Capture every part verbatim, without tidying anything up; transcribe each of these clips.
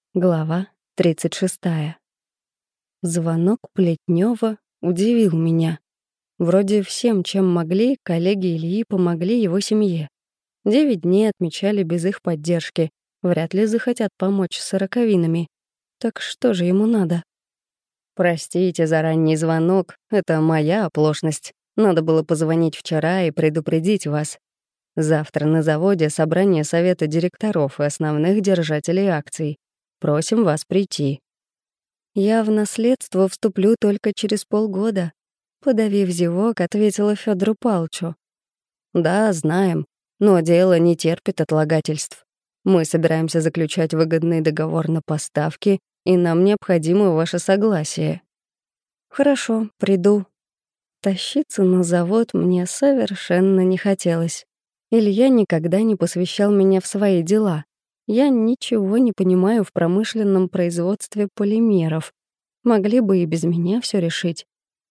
Глава тридцать шестая. Звонок Плетнева удивил меня. Вроде всем, чем могли, коллеги Ильи помогли его семье. Девять дней отмечали без их поддержки. Вряд ли захотят помочь с роковинами. Так что же ему надо? Простите за ранний звонок, это моя оплошность. Надо было позвонить вчера и предупредить вас. Завтра на заводе собрание совета директоров и основных держателей акций. Просим вас прийти. Я в наследство вступлю только через полгода. Подавив зевок, ответила Фёдору Палычу. Да, знаем, но дело не терпит отлагательств. Мы собираемся заключать выгодный договор на поставки, и нам необходимо ваше согласие. Хорошо, приду. Тащиться на завод мне совершенно не хотелось. Илья никогда не посвящал меня в свои дела. Я ничего не понимаю в промышленном производстве полимеров. Могли бы и без меня все решить.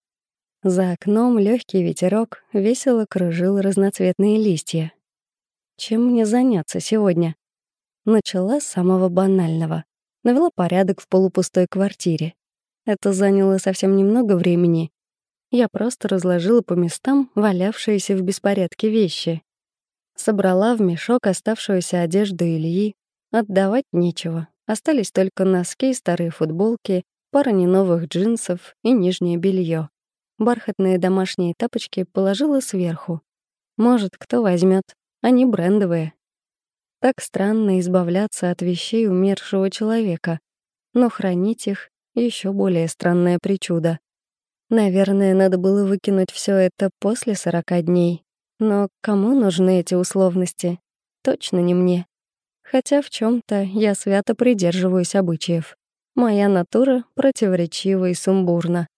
За окном легкий ветерок весело кружил разноцветные листья. Чем мне заняться сегодня? Начала с самого банального. Навела порядок в полупустой квартире. Это заняло совсем немного времени. Я просто разложила по местам валявшиеся в беспорядке вещи. Собрала в мешок оставшуюся одежду Ильи. Отдавать нечего. Остались только носки, старые футболки, пара неновых джинсов и нижнее белье. Бархатные домашние тапочки положила сверху. Может, кто возьмет? Они брендовые. Так странно избавляться от вещей умершего человека, но хранить их — еще более странная причуда. Наверное, надо было выкинуть все это после сорока дней. Но кому нужны эти условности? Точно не мне. Хотя в чем то я свято придерживаюсь обычаев. Моя натура противоречива и сумбурна.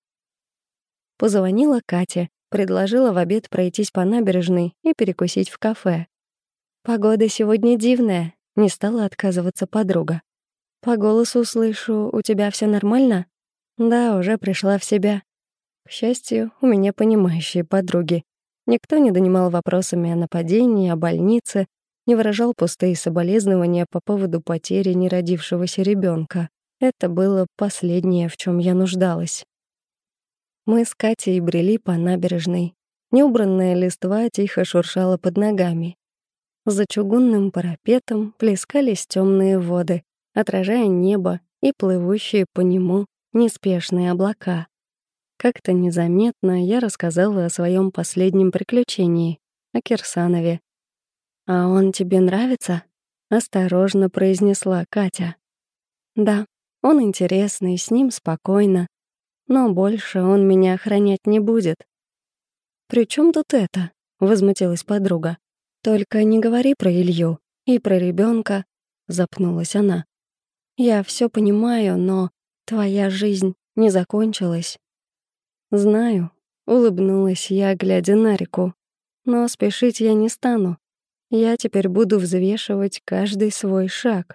Позвонила Кате, предложила в обед пройтись по набережной и перекусить в кафе. «Погода сегодня дивная», — не стала отказываться подруга. «По голосу слышу, у тебя все нормально?» «Да, уже пришла в себя». К счастью, у меня понимающие подруги. Никто не донимал вопросами о нападении, о больнице, не выражал пустые соболезнования по поводу потери неродившегося ребенка. Это было последнее, в чем я нуждалась. Мы с Катей брели по набережной. Неубранная листва тихо шуршала под ногами. За чугунным парапетом плескались темные воды, отражая небо и плывущие по нему неспешные облака. Как-то незаметно я рассказала о своем последнем приключении, о Кирсанове. «А он тебе нравится?» — осторожно произнесла Катя. «Да, он интересный, с ним спокойно, но больше он меня охранять не будет». «При чем тут это?» — возмутилась подруга. «Только не говори про Илью и про ребенка, запнулась она. «Я все понимаю, но твоя жизнь не закончилась». «Знаю», — улыбнулась я, глядя на реку. «Но спешить я не стану. Я теперь буду взвешивать каждый свой шаг».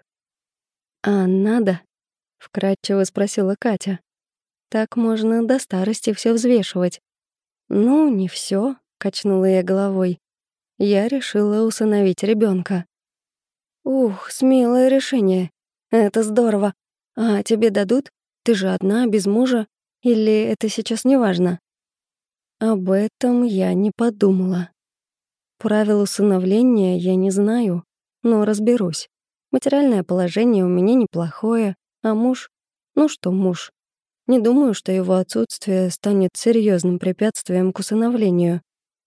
«А надо?» — вкратчиво спросила Катя. «Так можно до старости все взвешивать». «Ну, не все, качнула я головой. Я решила усыновить ребенка. «Ух, смелое решение. Это здорово. А тебе дадут? Ты же одна, без мужа. Или это сейчас не важно?» Об этом я не подумала. Правил усыновления я не знаю, но разберусь. Материальное положение у меня неплохое, а муж... Ну что муж? Не думаю, что его отсутствие станет серьезным препятствием к усыновлению.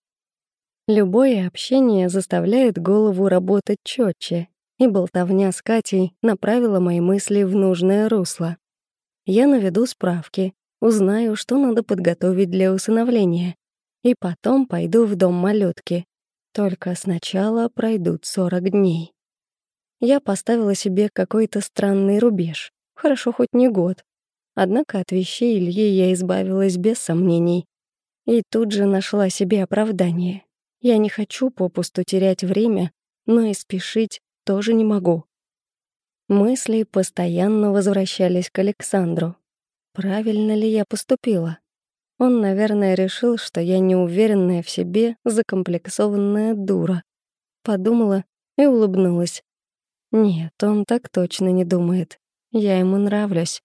Любое общение заставляет голову работать четче, и болтовня с Катей направила мои мысли в нужное русло. Я наведу справки, узнаю, что надо подготовить для усыновления, и потом пойду в дом малютки. Только сначала пройдут сорок дней. Я поставила себе какой-то странный рубеж. Хорошо, хоть не год. Однако от вещей Ильи я избавилась без сомнений. И тут же нашла себе оправдание. Я не хочу попусту терять время, но и спешить тоже не могу. Мысли постоянно возвращались к Александру. Правильно ли я поступила? Он, наверное, решил, что я неуверенная в себе, закомплексованная дура. Подумала и улыбнулась. Нет, он так точно не думает. Я ему нравлюсь.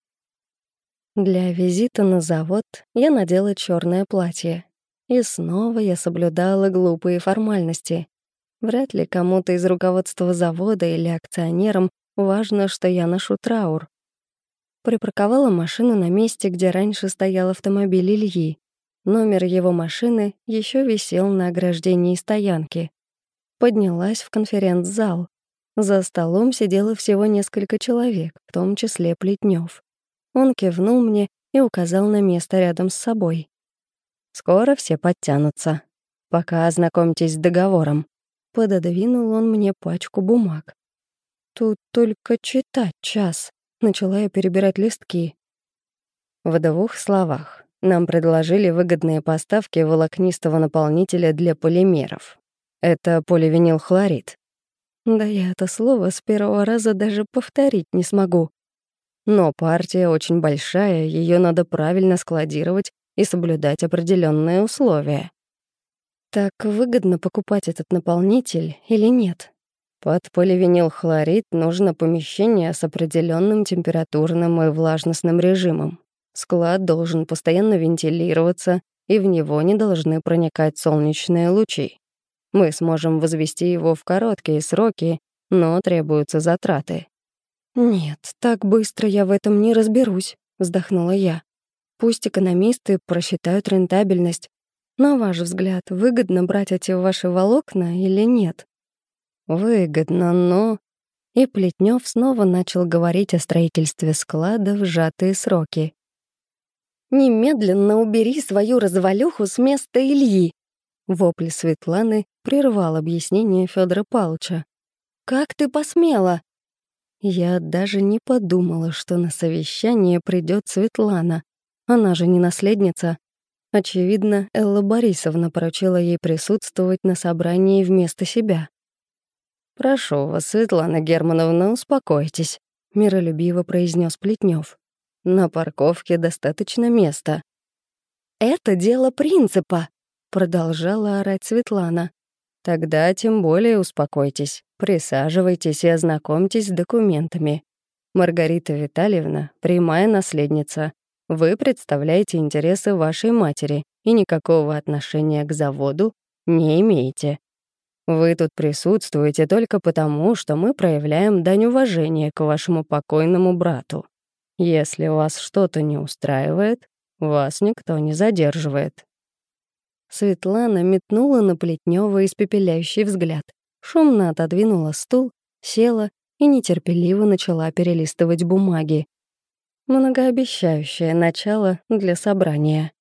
Для визита на завод я надела черное платье. И снова я соблюдала глупые формальности. Вряд ли кому-то из руководства завода или акционерам важно, что я ношу траур. Припарковала машину на месте, где раньше стоял автомобиль Ильи. Номер его машины еще висел на ограждении стоянки. Поднялась в конференц-зал. За столом сидело всего несколько человек, в том числе Плетнев. Он кивнул мне и указал на место рядом с собой. «Скоро все подтянутся. Пока ознакомьтесь с договором». Пододвинул он мне пачку бумаг. «Тут только читать час». Начала я перебирать листки. В двух словах. Нам предложили выгодные поставки волокнистого наполнителя для полимеров. Это поливинилхлорид. Да я это слово с первого раза даже повторить не смогу. Но партия очень большая, ее надо правильно складировать и соблюдать определенные условия. Так выгодно покупать этот наполнитель или нет? Под поливинилхлорид нужно помещение с определенным температурным и влажностным режимом. Склад должен постоянно вентилироваться, и в него не должны проникать солнечные лучи. Мы сможем возвести его в короткие сроки, но требуются затраты. «Нет, так быстро я в этом не разберусь», — вздохнула я. «Пусть экономисты просчитают рентабельность. На ваш взгляд, выгодно брать эти ваши волокна или нет?» «Выгодно, но...» И Плетнев снова начал говорить о строительстве склада в сжатые сроки. «Немедленно убери свою развалюху с места Ильи!» Вопль Светланы прервал объяснение Федора Павловича. «Как ты посмела?» Я даже не подумала, что на совещание придет Светлана. Она же не наследница. Очевидно, Элла Борисовна поручила ей присутствовать на собрании вместо себя. «Прошу вас, Светлана Германовна, успокойтесь», — миролюбиво произнес Плетнев. «На парковке достаточно места». «Это дело принципа», — продолжала орать Светлана. «Тогда тем более успокойтесь, присаживайтесь и ознакомьтесь с документами. Маргарита Витальевна — прямая наследница. Вы представляете интересы вашей матери и никакого отношения к заводу не имеете. Вы тут присутствуете только потому, что мы проявляем дань уважения к вашему покойному брату. Если вас что-то не устраивает, вас никто не задерживает». Светлана метнула на Плетнева испепеляющий взгляд, шумно отодвинула стул, села и нетерпеливо начала перелистывать бумаги. Многообещающее начало для собрания.